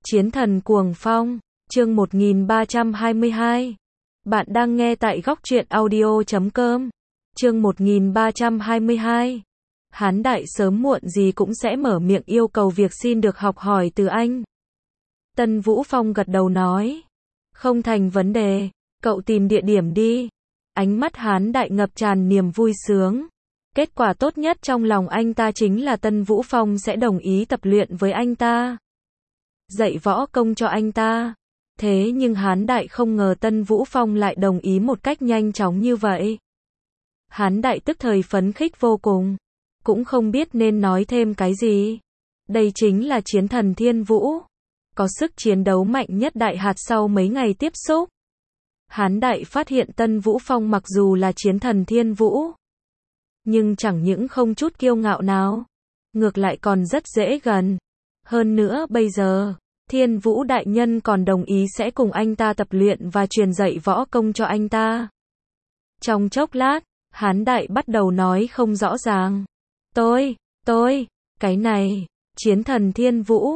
Chiến thần cuồng phong, chương 1322. Bạn đang nghe tại góc truyện audio.com. Chương 1322. Hán đại sớm muộn gì cũng sẽ mở miệng yêu cầu việc xin được học hỏi từ anh. Tân Vũ Phong gật đầu nói. Không thành vấn đề, cậu tìm địa điểm đi. Ánh mắt Hán đại ngập tràn niềm vui sướng. Kết quả tốt nhất trong lòng anh ta chính là Tân Vũ Phong sẽ đồng ý tập luyện với anh ta, dạy võ công cho anh ta. Thế nhưng Hán đại không ngờ Tân Vũ Phong lại đồng ý một cách nhanh chóng như vậy. Hán đại tức thời phấn khích vô cùng, cũng không biết nên nói thêm cái gì. Đây chính là chiến thần Thiên Vũ, có sức chiến đấu mạnh nhất Đại Hạt sau mấy ngày tiếp xúc. Hán đại phát hiện Tân Vũ Phong mặc dù là chiến thần Thiên Vũ, nhưng chẳng những không chút kiêu ngạo nào, ngược lại còn rất dễ gần. Hơn nữa bây giờ, Thiên Vũ đại nhân còn đồng ý sẽ cùng anh ta tập luyện và truyền dạy võ công cho anh ta. Trong chốc lát, Hán đại bắt đầu nói không rõ ràng. Tôi, cái này, chiến thần Thiên Vũ,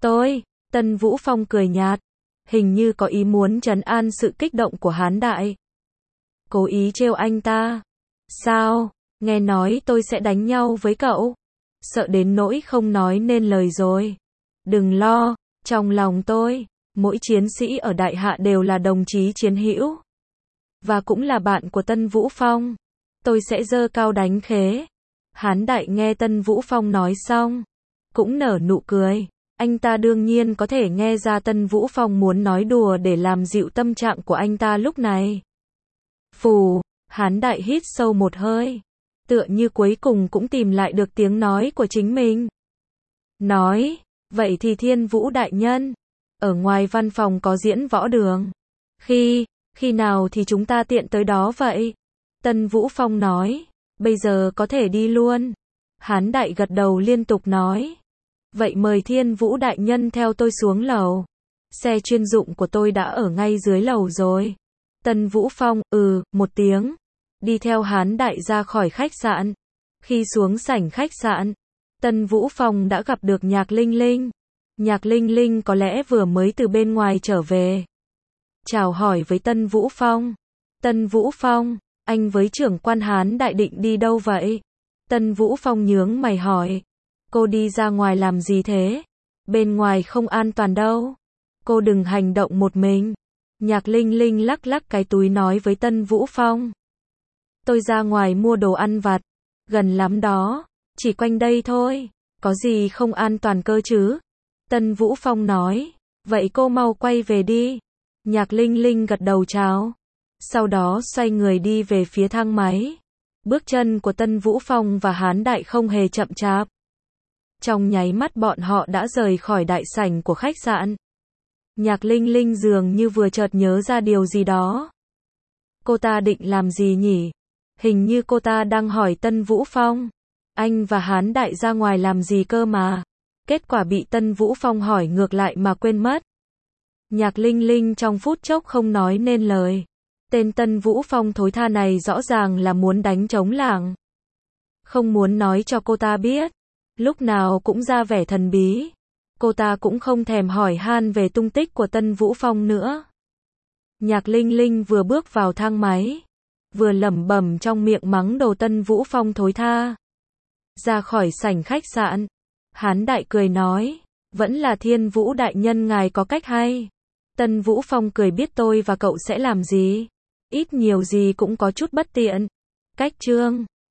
Tân Vũ Phong cười nhạt, hình như có ý muốn trấn an sự kích động của Hán đại. Cố ý trêu anh ta. Sao, nghe nói tôi sẽ đánh nhau với cậu? Sợ đến nỗi không nói nên lời rồi. Đừng lo, trong lòng tôi, mỗi chiến sĩ ở Đại Hạ đều là đồng chí chiến hữu, và cũng là bạn của Tân Vũ Phong. Tôi sẽ giơ cao đánh khế. Hán đại nghe Tân Vũ Phong nói xong, cũng nở nụ cười. Anh ta đương nhiên có thể nghe ra Tân Vũ Phong muốn nói đùa để làm dịu tâm trạng của anh ta lúc này. Phù, Hán đại hít sâu một hơi, tựa như cuối cùng cũng tìm lại được tiếng nói của chính mình. Nói, vậy thì Thiên Vũ đại nhân, ở ngoài văn phòng có diễn võ đường. Khi nào thì chúng ta tiện tới đó vậy? Tân Vũ Phong nói, bây giờ có thể đi luôn. Hán đại gật đầu liên tục nói, vậy mời Thiên Vũ đại nhân theo tôi xuống lầu. Xe chuyên dụng của tôi đã ở ngay dưới lầu rồi. Tân Vũ Phong, một tiếng, đi theo Hán đại ra khỏi khách sạn. Khi xuống sảnh khách sạn, Tân Vũ Phong đã gặp được Nhạc Linh Linh. Nhạc Linh Linh có lẽ vừa mới từ bên ngoài trở về. Chào hỏi với Tân Vũ Phong. Tân Vũ Phong, anh với trưởng quan Hán đại định đi đâu vậy? Tân Vũ Phong nhướng mày hỏi. Cô đi ra ngoài làm gì thế? Bên ngoài không an toàn đâu. Cô đừng hành động một mình. Nhạc Linh Linh lắc lắc cái túi nói với Tân Vũ Phong. Tôi ra ngoài mua đồ ăn vặt. Gần lắm đó. Chỉ quanh đây thôi. Có gì không an toàn cơ chứ? Tân Vũ Phong nói. Vậy cô mau quay về đi. Nhạc Linh Linh gật đầu chào. Sau đó xoay người đi về phía thang máy. Bước chân của Tân Vũ Phong và Hán đại không hề chậm chạp. Trong nháy mắt bọn họ đã rời khỏi đại sảnh của khách sạn. Nhạc Linh Linh dường như vừa chợt nhớ ra điều gì đó. Cô ta định làm gì nhỉ? Hình như cô ta đang hỏi Tân Vũ Phong. Anh và Hán đại ra ngoài làm gì cơ mà? Kết quả bị Tân Vũ Phong hỏi ngược lại mà quên mất. Nhạc Linh Linh trong phút chốc không nói nên lời. Tên Tân Vũ Phong thối tha này rõ ràng là muốn đánh trống lảng. Không muốn nói cho cô ta biết. Lúc nào cũng ra vẻ thần bí. Cô ta cũng không thèm hỏi han về tung tích của Tân Vũ Phong nữa. Nhạc Linh Linh vừa bước vào thang máy, vừa lẩm bẩm trong miệng mắng đồ Tân Vũ Phong thối tha. Ra khỏi sảnh khách sạn, Hán đại cười nói, vẫn là Thiên Vũ đại nhân ngài có cách hay. Tân Vũ Phong cười biết tôi và cậu sẽ làm gì. Ít nhiều gì cũng có chút bất tiện. Cách chương